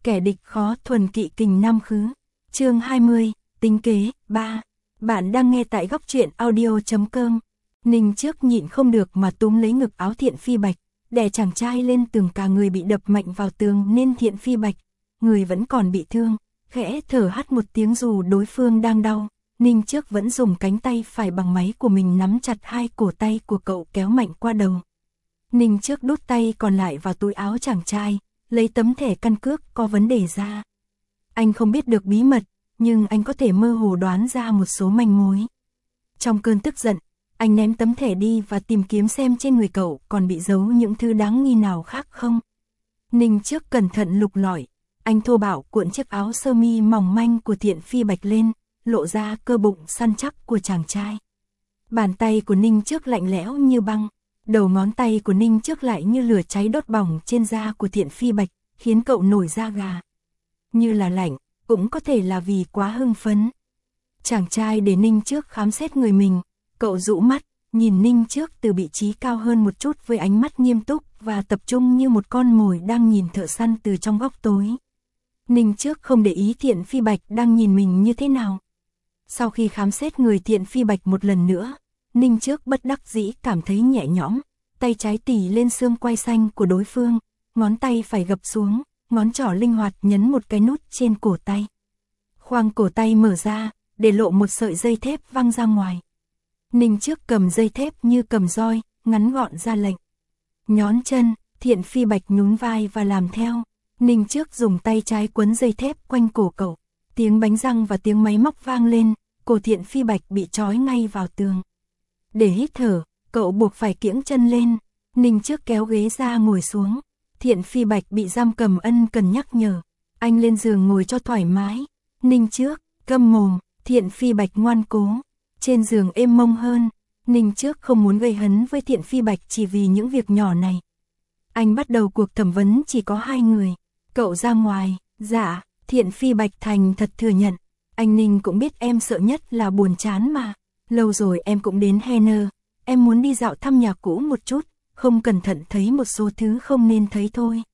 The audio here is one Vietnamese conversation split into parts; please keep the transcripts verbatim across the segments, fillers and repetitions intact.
kẻ địch khó thuần kỵ kình nam khứ. Chương hai mươi, tính kế, ba. Bạn đang nghe tại góc truyện audio chấm com. Ninh trước nhịn không được mà túm lấy ngực áo Thiện Phi Bạch, đè chàng trai lên tường, cả người bị đập mạnh vào tường nên Thiện Phi Bạch, người vẫn còn bị thương, khẽ thở hắt một tiếng dù đối phương đang đau. Ninh trước vẫn dùng cánh tay phải bằng máy của mình nắm chặt hai cổ tay của cậu kéo mạnh qua đầu. Ninh trước đút tay còn lại vào túi áo chàng trai, lấy tấm thẻ căn cước có vấn đề ra. Anh không biết được bí mật, nhưng anh có thể mơ hồ đoán ra một số manh mối. Trong cơn tức giận, anh ném tấm thẻ đi và tìm kiếm xem trên người cậu còn bị giấu những thứ đáng nghi nào khác không. Ninh trước cẩn thận lục lọi, anh thô bạo cuộn chiếc áo sơ mi mỏng manh của Thiện Phi Bạch lên, lộ ra cơ bụng săn chắc của chàng trai. Bàn tay của Ninh trước lạnh lẽo như băng, đầu ngón tay của Ninh trước lại như lửa cháy đốt bỏng trên da của Thiện Phi Bạch, khiến cậu nổi da gà. Như là lạnh, cũng có thể là vì quá hưng phấn. Chàng trai để Ninh trước khám xét người mình, cậu dụ mắt, nhìn Ninh trước từ vị trí cao hơn một chút với ánh mắt nghiêm túc và tập trung như một con mồi đang nhìn thợ săn từ trong góc tối. Ninh trước không để ý Thiện Phi Bạch đang nhìn mình như thế nào. Sau khi khám xét người Thiện Phi Bạch một lần nữa, Ninh trước bất đắc dĩ cảm thấy nhẹ nhõm, tay trái tỉ lên xương quai xanh của đối phương, ngón tay phải gập xuống, ngón trỏ linh hoạt nhấn một cái nút trên cổ tay. Khoang cổ tay mở ra, để lộ một sợi dây thép văng ra ngoài. Ninh trước cầm dây thép như cầm roi, ngắn gọn ra lệnh. Nhón chân, Thiện Phi Bạch nhún vai và làm theo. Ninh trước dùng tay trái quấn dây thép quanh cổ cậu. Tiếng bánh răng và tiếng máy móc vang lên, cổ Thiện Phi Bạch bị trói ngay vào tường. Để hít thở, cậu buộc phải kiễng chân lên. Ninh trước kéo ghế ra ngồi xuống. Thiện Phi Bạch bị giam cầm ân cần nhắc nhở. Anh lên giường ngồi cho thoải mái. Ninh trước, câm mồm. Thiện Phi Bạch ngoan cố. Trên giường êm mông hơn. Ninh trước không muốn gây hấn với Thiện Phi Bạch chỉ vì những việc nhỏ này. Anh bắt đầu cuộc thẩm vấn chỉ có hai người. Cậu ra ngoài. Dạ. Thiện Phi Bạch thành thật thừa nhận. Anh Ninh cũng biết em sợ nhất là buồn chán mà. Lâu rồi em cũng đến Henner. Em muốn đi dạo thăm nhà cũ một chút. Không cẩn thận thấy một số thứ không nên thấy thôi.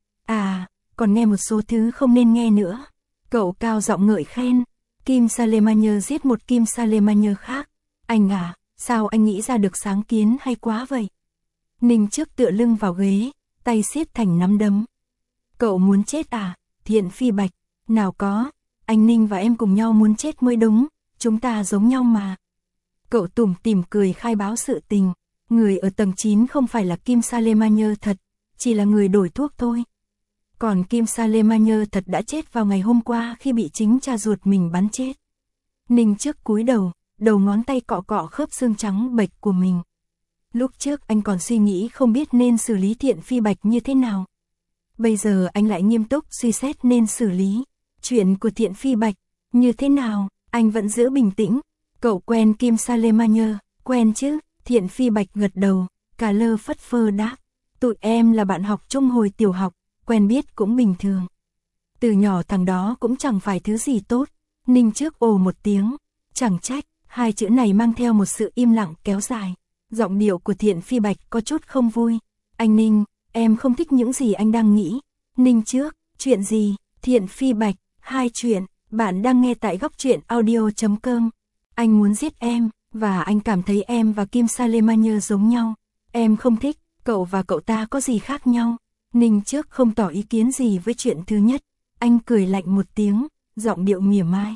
À, còn nghe một số thứ không nên nghe nữa. Cậu cao giọng ngợi khen. Kim Salemagne giết một Kim Salemagne khác. Anh à, sao anh nghĩ ra được sáng kiến hay quá vậy? Ninh trước tựa lưng vào ghế, tay siết thành nắm đấm. Cậu muốn chết à? Thiện Phi Bạch. Nào có, anh Ninh và em cùng nhau muốn chết mới đúng, chúng ta giống nhau mà. Cậu tủm tỉm cười khai báo sự tình. Người ở tầng chín không phải là Kim Salemagne thật, chỉ là người đổi thuốc thôi. Còn Kim Salemagne thật đã chết vào ngày hôm qua khi bị chính cha ruột mình bắn chết. Ninh trước cúi đầu, đầu ngón tay cọ cọ khớp xương trắng bệch của mình. Lúc trước anh còn suy nghĩ không biết nên xử lý Thiện Phi Bạch như thế nào. Bây giờ anh lại nghiêm túc suy xét nên xử lý chuyện của Thiện Phi Bạch như thế nào. Anh vẫn giữ bình tĩnh. Cậu quen Kim Salemagne? Quen chứ. Thiện Phi Bạch gật đầu, cả lơ phất phơ đáp. Tụi em là bạn học chung hồi tiểu học, quen biết cũng bình thường. Từ nhỏ thằng đó cũng chẳng phải thứ gì tốt. Ninh trước ồ một tiếng, chẳng trách, hai chữ này mang theo một sự im lặng kéo dài. Giọng điệu của Thiện Phi Bạch có chút không vui. Anh Ninh, em không thích những gì anh đang nghĩ. Ninh trước, chuyện gì? Thiện Phi Bạch, hai chuyện. Bạn đang nghe tại góc truyện audio chấm com. Anh muốn giết em, và anh cảm thấy em và Kim Salemagne giống nhau. Em không thích, cậu và cậu ta có gì khác nhau? Ninh trước không tỏ ý kiến gì với chuyện thứ nhất. Anh cười lạnh một tiếng, giọng điệu mỉa mai.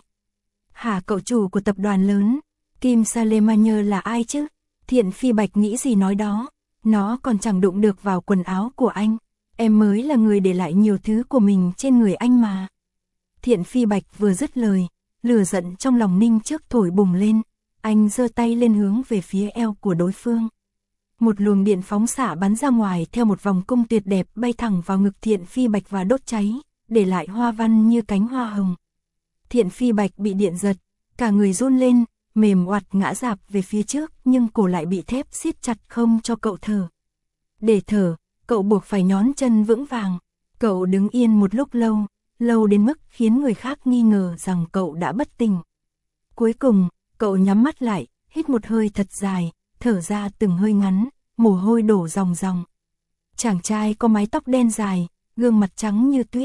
Hả, cậu chủ của tập đoàn lớn? Kim Salemagne là ai chứ? Thiện Phi Bạch nghĩ gì nói đó. Nó còn chẳng đụng được vào quần áo của anh. Em mới là người để lại nhiều thứ của mình trên người anh mà. Thiện Phi Bạch vừa dứt lời, lửa giận trong lòng Ninh trước thổi bùng lên. Anh giơ tay lên hướng về phía eo của đối phương. Một luồng điện phóng xạ bắn ra ngoài theo một vòng cung tuyệt đẹp bay thẳng vào ngực Thiện Phi Bạch và đốt cháy, để lại hoa văn như cánh hoa hồng. Thiện Phi Bạch bị điện giật, cả người run lên, mềm oặt ngã rạp về phía trước, nhưng cổ lại bị thép siết chặt không cho cậu thở. Để thở, cậu buộc phải nhón chân vững vàng. Cậu đứng yên một lúc lâu, lâu đến mức khiến người khác nghi ngờ rằng cậu đã bất tỉnh. Cuối cùng, cậu nhắm mắt lại, hít một hơi thật dài, thở ra từng hơi ngắn, mồ hôi đổ ròng ròng. Chàng trai có mái tóc đen dài, gương mặt trắng như tuyết.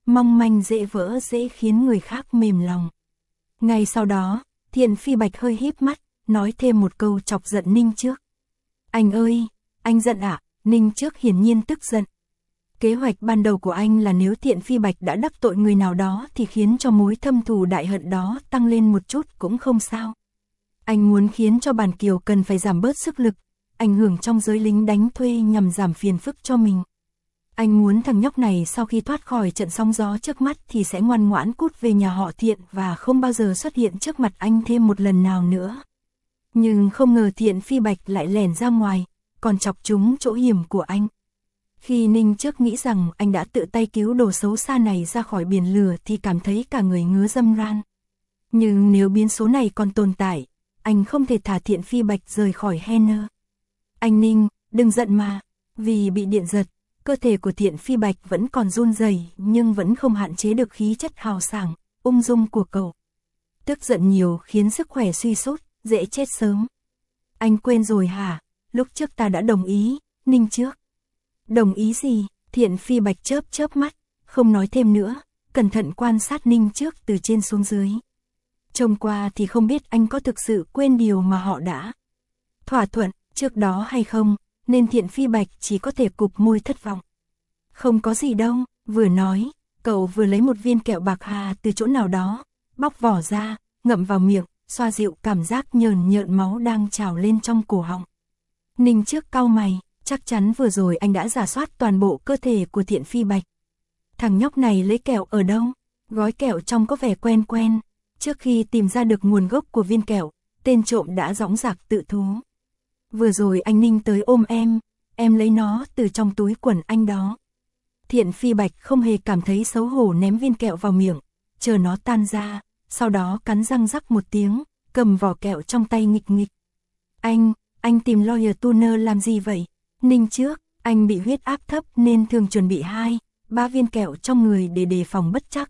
mong manh dễ vỡ dễ khiến người khác mềm lòng. Ngay sau đó, Thiện Phi Bạch hơi híp mắt, nói thêm một câu chọc giận Ninh Trước. Anh ơi, anh giận ạ, à? Ninh Trước hiển nhiên tức giận. Kế hoạch ban đầu của anh là nếu Thiện Phi Bạch đã đắc tội người nào đó thì khiến cho mối thâm thù đại hận đó tăng lên một chút cũng không sao. Anh muốn khiến cho Bàn Kiều cần phải giảm bớt sức lực, ảnh hưởng trong giới lính đánh thuê nhằm giảm phiền phức cho mình. Anh muốn thằng nhóc này sau khi thoát khỏi trận sóng gió trước mắt thì sẽ ngoan ngoãn cút về nhà họ Thiện và không bao giờ xuất hiện trước mặt anh thêm một lần nào nữa. Nhưng không ngờ Thiện Phi Bạch lại lẻn ra ngoài, còn chọc trúng chỗ hiểm của anh. Khi Ninh Trước nghĩ rằng anh đã tự tay cứu đồ xấu xa này ra khỏi biển lửa thì cảm thấy cả người ngứa râm ran. Nhưng nếu biến số này còn tồn tại, anh không thể thả Thiện Phi Bạch rời khỏi Henner. Anh Ninh, đừng giận mà, vì bị điện giật, cơ thể của Thiện Phi Bạch vẫn còn run rẩy nhưng vẫn không hạn chế được khí chất hào sảng, ung dung của cậu. Tức giận nhiều khiến sức khỏe suy sút, dễ chết sớm. Anh quên rồi hả? Lúc trước ta đã đồng ý, Ninh Trước. Đồng ý gì? Thiện Phi Bạch chớp chớp mắt, không nói thêm nữa, cẩn thận quan sát Ninh Trước từ trên xuống dưới. Trông qua thì không biết anh có thực sự quên điều mà họ đã thỏa thuận trước đó hay không, nên Thiện Phi Bạch chỉ có thể cụp môi thất vọng. Không có gì đâu, vừa nói, cậu vừa lấy một viên kẹo bạc hà từ chỗ nào đó, bóc vỏ ra, ngậm vào miệng, xoa dịu cảm giác nhờn nhợn máu đang trào lên trong cổ họng. Ninh Trước cau mày, chắc chắn vừa rồi anh đã rà soát toàn bộ cơ thể của Thiện Phi Bạch. Thằng nhóc này lấy kẹo ở đâu? Gói kẹo trông có vẻ quen quen. Trước khi tìm ra được nguồn gốc của viên kẹo, tên trộm đã dõng dạc tự thú. Vừa rồi anh Ninh tới ôm em, em lấy nó từ trong túi quần anh đó. Thiện Phi Bạch không hề cảm thấy xấu hổ ném viên kẹo vào miệng, chờ nó tan ra, sau đó cắn răng rắc một tiếng, cầm vỏ kẹo trong tay nghịch nghịch. Anh, anh tìm Lawyer Tuner làm gì vậy? Ninh Trước, anh bị huyết áp thấp nên thường chuẩn bị hai, ba viên kẹo trong người để đề phòng bất trắc.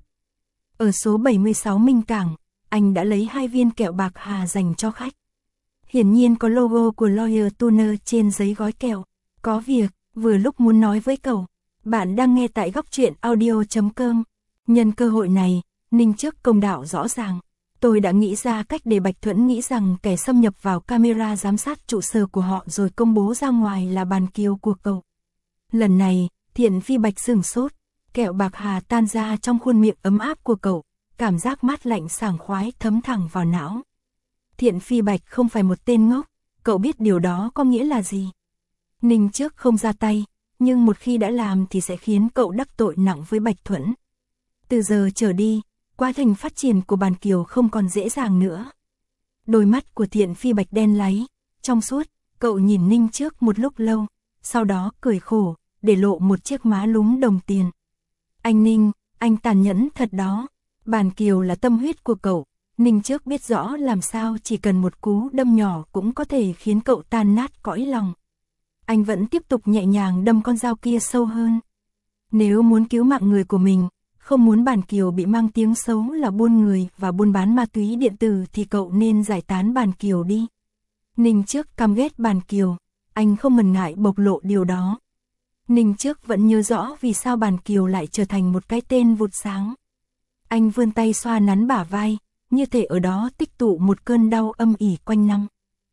Ở số bảy mươi sáu Minh Cảng, anh đã lấy hai viên kẹo bạc hà dành cho khách. Hiển nhiên có logo của Lawyer Tuner trên giấy gói kẹo. Có việc, vừa lúc muốn nói với cậu. Bạn đang nghe tại góc truyện audio chấm com. Nhân cơ hội này, Ninh Trước công đạo rõ ràng. Tôi đã nghĩ ra cách để Bạch Thuẫn nghĩ rằng kẻ xâm nhập vào camera giám sát trụ sở của họ rồi công bố ra ngoài là Bàn Kiều của cậu. Lần này, Thiện Phi Bạch sửng sốt, kẹo bạc hà tan ra trong khuôn miệng ấm áp của cậu, cảm giác mát lạnh sảng khoái thấm thẳng vào não. Thiện Phi Bạch không phải một tên ngốc, cậu biết điều đó có nghĩa là gì. Ninh Trước không ra tay, nhưng một khi đã làm thì sẽ khiến cậu đắc tội nặng với Bạch Thuẫn. Từ giờ trở đi, quá trình phát triển của Bàn Kiều không còn dễ dàng nữa. Đôi mắt của Thiện Phi Bạch đen láy, trong suốt, cậu nhìn Ninh Trước một lúc lâu, sau đó cười khổ, để lộ một chiếc má lúm đồng tiền. Anh Ninh, anh tàn nhẫn thật đó. Bàn Kiều là tâm huyết của cậu. Ninh Trước biết rõ làm sao chỉ cần một cú đâm nhỏ cũng có thể khiến cậu tan nát cõi lòng. Anh vẫn tiếp tục nhẹ nhàng đâm con dao kia sâu hơn. Nếu muốn cứu mạng người của mình, không muốn Bàn Kiều bị mang tiếng xấu là buôn người và buôn bán ma túy điện tử thì cậu nên giải tán Bàn Kiều đi. Ninh Trước căm ghét Bàn Kiều, anh không ngần ngại bộc lộ điều đó. Ninh Trước vẫn nhớ rõ vì sao Bàn Kiều lại trở thành một cái tên vụt sáng. Anh vươn tay xoa nắn bả vai, như thể ở đó tích tụ một cơn đau âm ỉ quanh năm.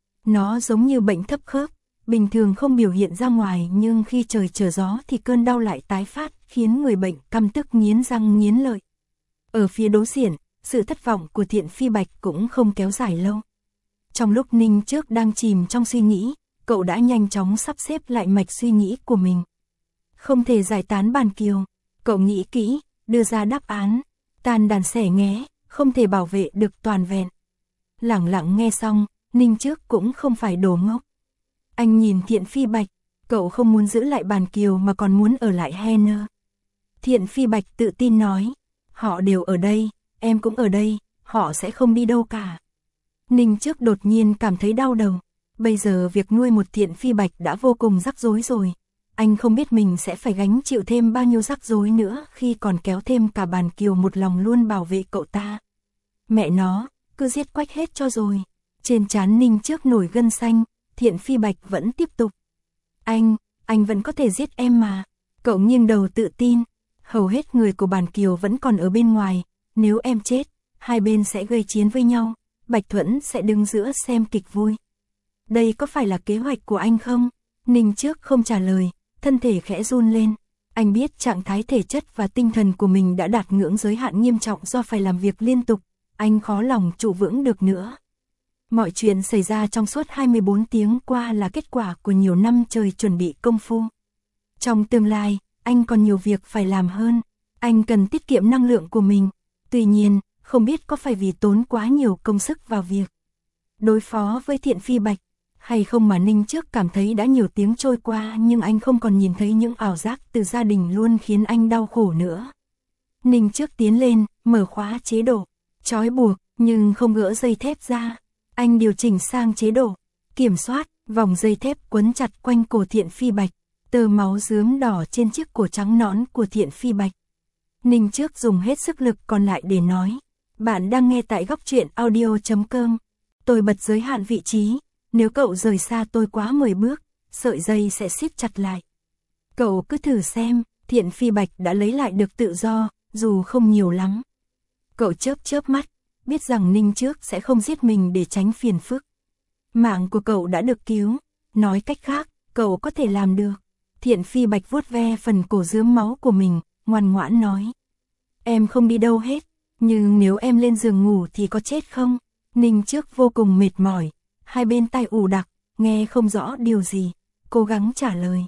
Nó giống như bệnh thấp khớp, bình thường không biểu hiện ra ngoài nhưng khi trời trở gió thì cơn đau lại tái phát, khiến người bệnh căm tức nghiến răng nghiến lợi. Ở phía đối diện, sự thất vọng của Thiện Phi Bạch cũng không kéo dài lâu. Trong lúc Ninh Trước đang chìm trong suy nghĩ, cậu đã nhanh chóng sắp xếp lại mạch suy nghĩ của mình. Không thể giải tán Bàn Kiều, cậu nghĩ kỹ, đưa ra đáp án, tan đàn xẻ nghé, không thể bảo vệ được toàn vẹn. Lẳng lặng nghe xong, Ninh Trước cũng không phải đồ ngốc. Anh nhìn Thiện Phi Bạch, cậu không muốn giữ lại Bàn Kiều mà còn muốn ở lại Henner. Thiện Phi Bạch tự tin nói, họ đều ở đây, em cũng ở đây, họ sẽ không đi đâu cả. Ninh Trước đột nhiên cảm thấy đau đầu, bây giờ việc nuôi một Thiện Phi Bạch đã vô cùng rắc rối rồi. Anh không biết mình sẽ phải gánh chịu thêm bao nhiêu rắc rối nữa khi còn kéo thêm cả Bàn Kiều một lòng luôn bảo vệ cậu ta. Mẹ nó, cứ giết quách hết cho rồi. Trên trán Ninh Trước nổi gân xanh, Thiện Phi Bạch vẫn tiếp tục. Anh, anh vẫn có thể giết em mà. Cậu nghiêng đầu tự tin. hầu hết người của bản Kiều vẫn còn ở bên ngoài, nếu em chết, hai bên sẽ gây chiến với nhau, Bạch Thuẫn sẽ đứng giữa xem kịch vui. Đây có phải là kế hoạch của anh không? Ninh Trước không trả lời, thân thể khẽ run lên. Anh biết trạng thái thể chất và tinh thần của mình đã đạt ngưỡng giới hạn nghiêm trọng do phải làm việc liên tục, anh khó lòng trụ vững được nữa. Mọi chuyện xảy ra trong suốt hai mươi bốn tiếng qua là kết quả của nhiều năm trời chuẩn bị công phu. Trong tương lai, anh còn nhiều việc phải làm hơn, anh cần tiết kiệm năng lượng của mình. Tuy nhiên, không biết có phải vì tốn quá nhiều công sức vào việc đối phó với Thiện Phi Bạch, hay không mà Ninh Trước cảm thấy đã nhiều tiếng trôi qua nhưng anh không còn nhìn thấy những ảo giác từ gia đình luôn khiến anh đau khổ nữa. Ninh Trước tiến lên, mở khóa chế độ, trói buộc, nhưng không gỡ dây thép ra. Anh điều chỉnh sang chế độ, kiểm soát, vòng dây thép quấn chặt quanh cổ Thiện Phi Bạch, tơ máu rướm đỏ trên chiếc cổ trắng nõn của Thiện Phi Bạch. Ninh Trước dùng hết sức lực còn lại để nói, bạn đang nghe tại góc truyện audio chấm com. Tôi bật giới hạn vị trí, nếu cậu rời xa tôi quá mười bước, sợi dây sẽ siết chặt lại. Cậu cứ thử xem, Thiện Phi Bạch đã lấy lại được tự do, dù không nhiều lắm. Cậu chớp chớp mắt, biết rằng Ninh Trước sẽ không giết mình để tránh phiền phức. Mạng của cậu đã được cứu, nói cách khác, cậu có thể làm được. Thiện Phi Bạch vuốt ve phần cổ rướm máu của mình, ngoan ngoãn nói. Em không đi đâu hết, nhưng nếu em lên giường ngủ thì có chết không? Ninh Trước vô cùng mệt mỏi, hai bên tai ù đặc, nghe không rõ điều gì, cố gắng trả lời.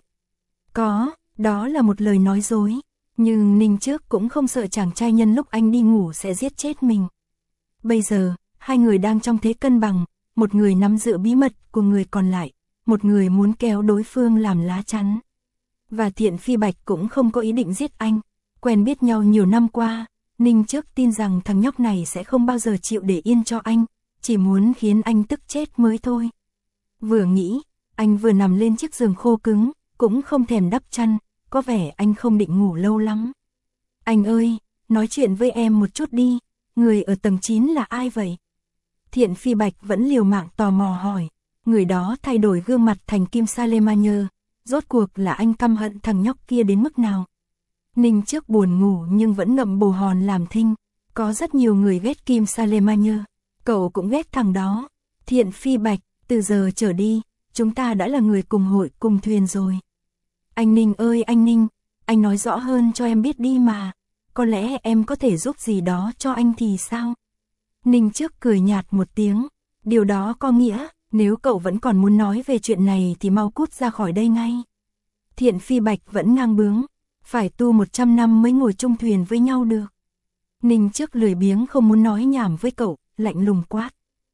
Có, đó là một lời nói dối, nhưng Ninh Trước cũng không sợ chàng trai nhân lúc anh đi ngủ sẽ giết chết mình. Bây giờ, hai người đang trong thế cân bằng, một người nắm giữ bí mật của người còn lại, một người muốn kéo đối phương làm lá chắn. Và Thiện Phi Bạch cũng không có ý định giết anh, quen biết nhau nhiều năm qua, Ninh Trước tin rằng thằng nhóc này sẽ không bao giờ chịu để yên cho anh, chỉ muốn khiến anh tức chết mới thôi. Vừa nghĩ, anh vừa nằm lên chiếc giường khô cứng, cũng không thèm đắp chăn, có vẻ anh không định ngủ lâu lắm. Anh ơi, nói chuyện với em một chút đi, người ở tầng chín là ai vậy? Thiện Phi Bạch vẫn liều mạng tò mò hỏi, người đó thay đổi gương mặt thành Kim Salemagne, rốt cuộc là anh căm hận thằng nhóc kia đến mức nào? Ninh Trước buồn ngủ nhưng vẫn ngậm bồ hòn làm thinh, có rất nhiều người ghét Kim Salemagne, cậu cũng ghét thằng đó. Thiện Phi Bạch, từ giờ trở đi, chúng ta đã là người cùng hội cùng thuyền rồi. Anh Ninh ơi anh Ninh, anh nói rõ hơn cho em biết đi mà, có lẽ em có thể giúp gì đó cho anh thì sao? Ninh Trước cười nhạt một tiếng, điều đó có nghĩa, nếu cậu vẫn còn muốn nói về chuyện này thì mau cút ra khỏi đây ngay. Thiện Phi Bạch vẫn ngang bướng, phải tu một trăm năm mới ngồi chung thuyền với nhau được. Ninh Trước lười biếng không muốn nói nhảm với cậu, lạnh lùng quát.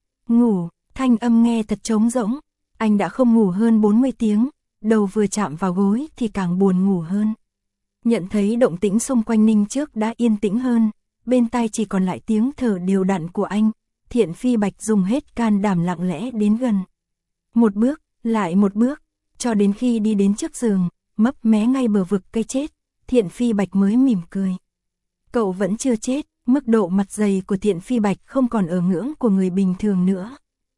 Ngủ, thanh âm nghe thật trống rỗng, anh đã không ngủ hơn bốn mươi tiếng, đầu vừa chạm vào gối thì càng buồn ngủ hơn. Nhận thấy động tĩnh xung quanh Ninh Trước đã yên tĩnh hơn, bên tai chỉ còn lại tiếng thở đều đặn của anh, Thiện Phi Bạch dùng hết can đảm lặng lẽ đến gần. Một bước, lại một bước, cho đến khi đi đến trước giường, mấp mé ngay bờ vực cây chết, Thiện Phi Bạch mới mỉm cười. Cậu vẫn chưa chết, mức độ mặt dày của Thiện Phi Bạch không còn ở ngưỡng của người bình thường nữa.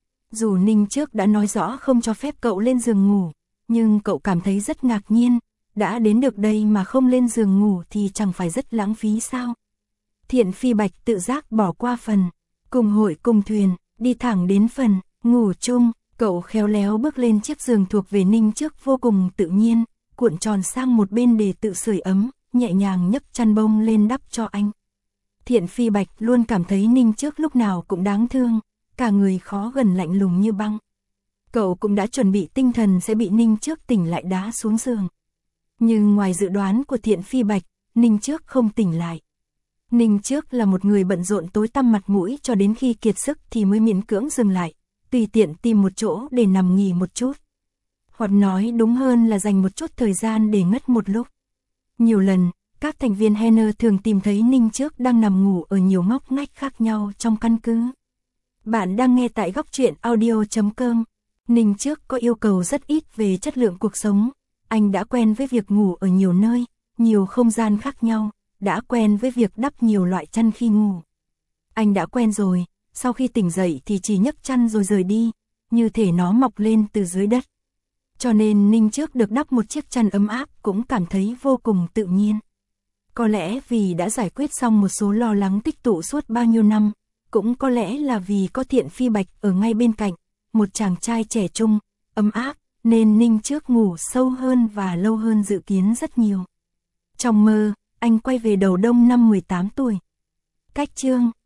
Dù Ninh Trước đã nói rõ không cho phép cậu lên giường ngủ, nhưng cậu cảm thấy rất ngạc nhiên, đã đến được đây mà không lên giường ngủ thì chẳng phải rất lãng phí sao? Thiện Phi Bạch tự giác bỏ qua phần cùng hội cùng thuyền, đi thẳng đến phần ngủ chung, cậu khéo léo bước lên chiếc giường thuộc về Ninh Trước vô cùng tự nhiên, cuộn tròn sang một bên để tự sưởi ấm, nhẹ nhàng nhấc chăn bông lên đắp cho anh. Thiện Phi Bạch luôn cảm thấy Ninh Trước lúc nào cũng đáng thương, cả người khó gần lạnh lùng như băng. Cậu cũng đã chuẩn bị tinh thần sẽ bị Ninh Trước tỉnh lại đá xuống giường. Nhưng ngoài dự đoán của Thiện Phi Bạch, Ninh Trước không tỉnh lại. Ninh Trước là một người bận rộn tối tăm mặt mũi cho đến khi kiệt sức thì mới miễn cưỡng dừng lại, tùy tiện tìm một chỗ để nằm nghỉ một chút. Hoặc nói đúng hơn là dành một chút thời gian để ngất một lúc. Nhiều lần, các thành viên Henner thường tìm thấy Ninh Trước đang nằm ngủ ở nhiều ngóc ngách khác nhau trong căn cứ. Bạn đang nghe tại góc truyện audio chấm com. Ninh Trước có yêu cầu rất ít về chất lượng cuộc sống. Anh đã quen với việc ngủ ở nhiều nơi, nhiều không gian khác nhau, đã quen với việc đắp nhiều loại chăn khi ngủ. Anh đã quen rồi, sau khi tỉnh dậy thì chỉ nhấc chăn rồi rời đi, như thể nó mọc lên từ dưới đất. Cho nên Ninh Trước được đắp một chiếc chăn ấm áp cũng cảm thấy vô cùng tự nhiên. Có lẽ vì đã giải quyết xong một số lo lắng tích tụ suốt bao nhiêu năm, cũng có lẽ là vì có Thiện Phi Bạch ở ngay bên cạnh, một chàng trai trẻ trung, ấm áp, nên Ninh Trước ngủ sâu hơn và lâu hơn dự kiến rất nhiều. Trong mơ, anh quay về đầu đông năm mười tám tuổi. Cách chương